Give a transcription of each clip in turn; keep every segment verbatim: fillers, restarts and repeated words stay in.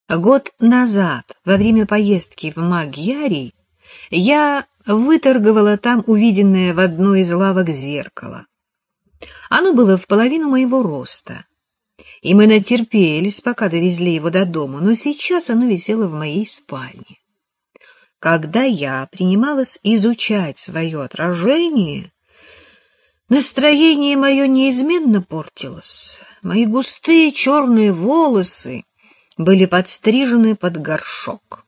Год назад, во время поездки в Магьяри, я выторговала там увиденное в одной из лавок зеркало. Оно было в половину моего роста, и мы натерпелись, пока довезли его до дома, но сейчас оно висело в моей спальне. Когда я принималась изучать свое отражение, настроение мое неизменно портилось. Мои густые черные волосы были подстрижены под горшок.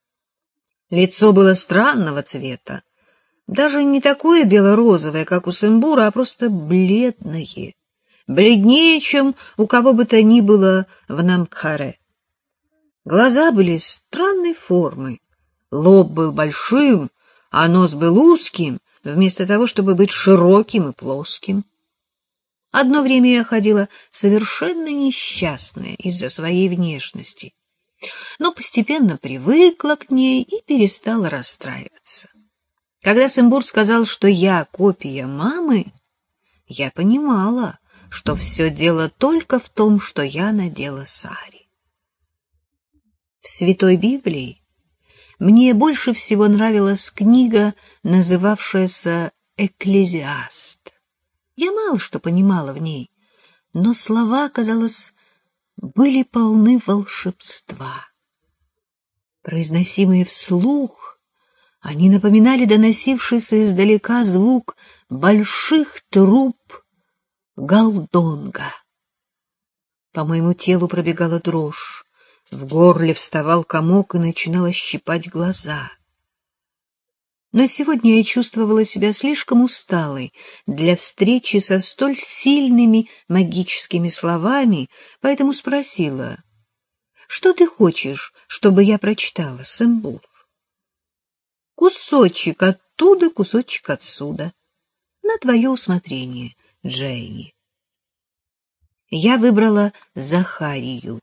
Лицо было странного цвета, даже не такое бело-розовое, как у Сэмбура, а просто бледное, бледнее, чем у кого бы то ни было в Намкхаре. Глаза были странной формы, лоб был большим, а нос был узким, вместо того, чтобы быть широким и плоским. Одно время я ходила совершенно несчастная из-за своей внешности, но постепенно привыкла к ней и перестала расстраиваться. Когда Сэмбур сказал, что я копия мамы, я понимала, что все дело только в том, что я надела сари. В Святой Библии мне больше всего нравилась книга, называвшаяся «Экклезиаст». Я мало что понимала в ней, но слова, казалось, были полны волшебства. Произносимые вслух, они напоминали доносившийся издалека звук больших труб галдонга. По моему телу пробегала дрожь, в горле вставал комок и начинало щипать глаза. Но сегодня я чувствовала себя слишком усталой для встречи со столь сильными магическими словами, поэтому спросила: «Что ты хочешь, чтобы я прочитала, Сэмбур?» «Кусочек оттуда, кусочек отсюда. На твое усмотрение, Джейни». Я выбрала Захарию.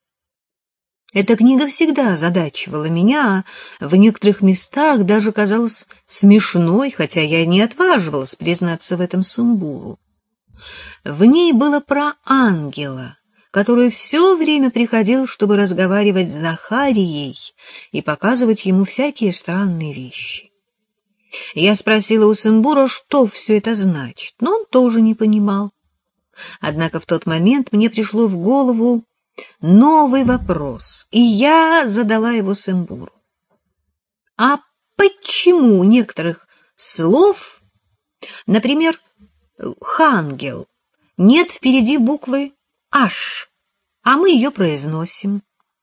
Эта книга всегда озадачивала меня, а в некоторых местах даже казалась смешной, хотя я не отваживалась признаться в этом Сэмбуру. В ней было про ангела, который все время приходил, чтобы разговаривать с Захарией и показывать ему всякие странные вещи. Я спросила у Сэмбура, что все это значит, но он тоже не понимал. Однако в тот момент мне пришло в голову новый вопрос, и я задала его Сэмбуру. А почему у некоторых слов, например, «хангел», нет впереди буквы «аш», а мы ее произносим?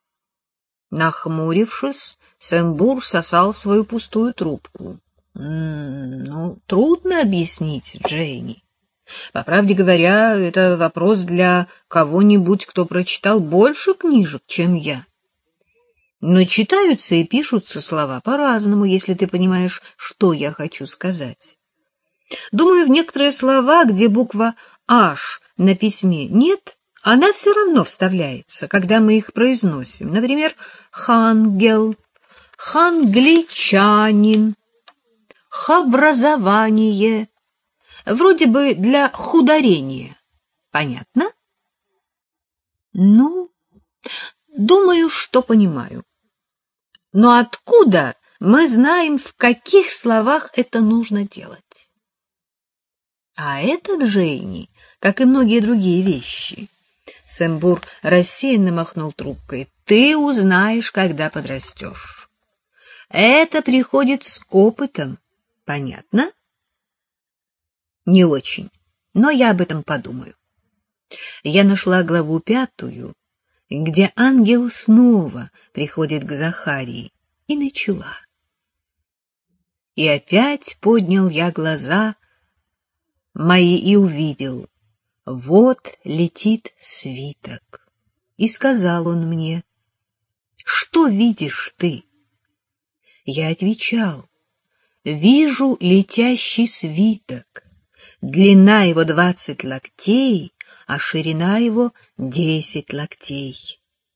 Нахмурившись, Сэмбур сосал свою пустую трубку. М-м, ну, трудно объяснить, Джейни. По правде говоря, это вопрос для кого-нибудь, кто прочитал больше книжек, чем я. Но читаются и пишутся слова по-разному, если ты понимаешь, что я хочу сказать. Думаю, в некоторые слова, где буква «аш» на письме нет, она все равно вставляется, когда мы их произносим. Например, «хангел», «хангличанин», «хабразование». Вроде бы для хударения. Понятно? Ну, думаю, что понимаю. Но откуда мы знаем, в каких словах это нужно делать? А это, Джейни, как и многие другие вещи. Сэмбур рассеянно махнул трубкой. Ты узнаешь, когда подрастешь. Это приходит с опытом. Понятно? Не очень, но я об этом подумаю. Я нашла главу пятую, где ангел снова приходит к Захарии, и начала. И опять поднял я глаза мои и увидел, вот летит свиток. И сказал он мне: что видишь ты? Я отвечал: вижу летящий свиток. Длина его двадцать локтей, а ширина его десять локтей.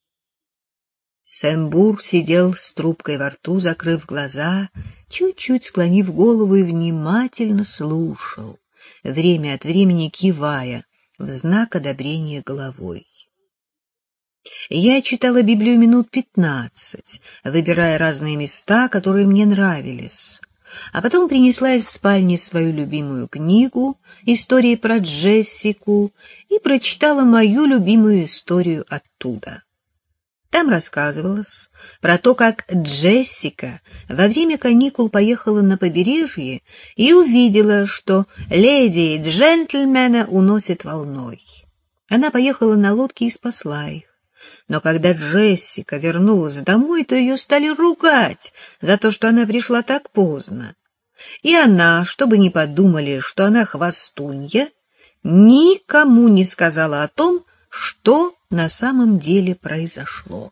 Сэмбур сидел с трубкой во рту, закрыв глаза, чуть-чуть склонив голову и внимательно слушал, время от времени кивая в знак одобрения головой. Я читала Библию минут пятнадцать, выбирая разные места, которые мне нравились, а потом принесла из спальни свою любимую книгу «Истории про Джессику» и прочитала мою любимую историю оттуда. Там рассказывалось про то, как Джессика во время каникул поехала на побережье и увидела, что леди и джентльмена уносят волной. Она поехала на лодке и спасла их. Но когда Джессика вернулась домой, то ее стали ругать за то, что она пришла так поздно. И она, чтобы не подумали, что она хвастунья, никому не сказала о том, что на самом деле произошло.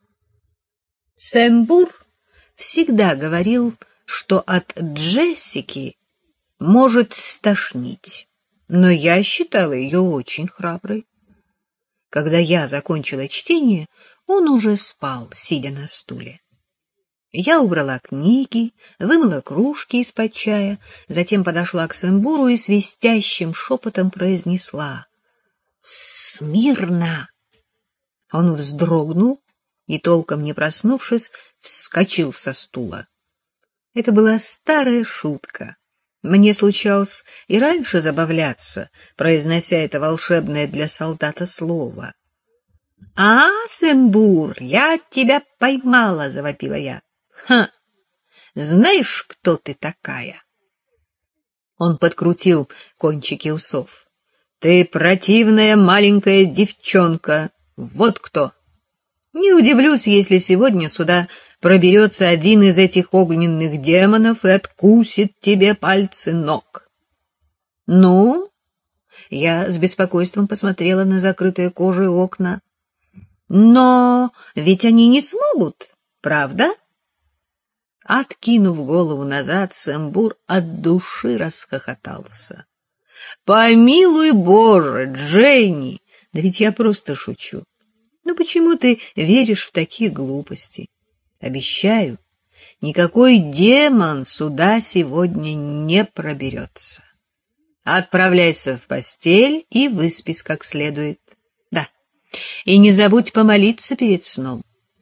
Сэмбур всегда говорил, что от Джессики может стошнить, но я считала ее очень храброй. Когда я закончила чтение, он уже спал, сидя на стуле. Я убрала книги, вымыла кружки из-под чая, затем подошла к Сэмбуру и свистящим шепотом произнесла: «Смирно!» Он вздрогнул и, толком не проснувшись, вскочил со стула. Это была старая шутка. Мне случалось и раньше забавляться, произнося это волшебное для солдата слово. — А, Сэмбур, я тебя поймала! — завопила я. — Ха! Знаешь, кто ты такая? Он подкрутил кончики усов. — Ты противная маленькая девчонка. Вот кто! Не удивлюсь, если сегодня сюда проберется один из этих огненных демонов и откусит тебе пальцы ног. — Ну? Я с беспокойством посмотрела на закрытые кожей окна. — Но ведь они не смогут, правда? Откинув голову назад, Сэмбур от души расхохотался. — Помилуй Боже, Дженни! Да ведь я просто шучу. Ну почему ты веришь в такие глупости? Обещаю, никакой демон сюда сегодня не проберется. Отправляйся в постель и выспись как следует. Да, и не забудь помолиться перед сном.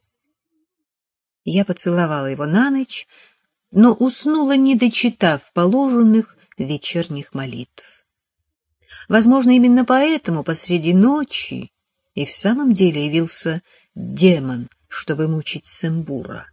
Я поцеловала его на ночь, но уснула, не дочитав положенных вечерних молитв. Возможно, именно поэтому посреди ночи и в самом деле явился демон, чтобы мучить Сэмбура.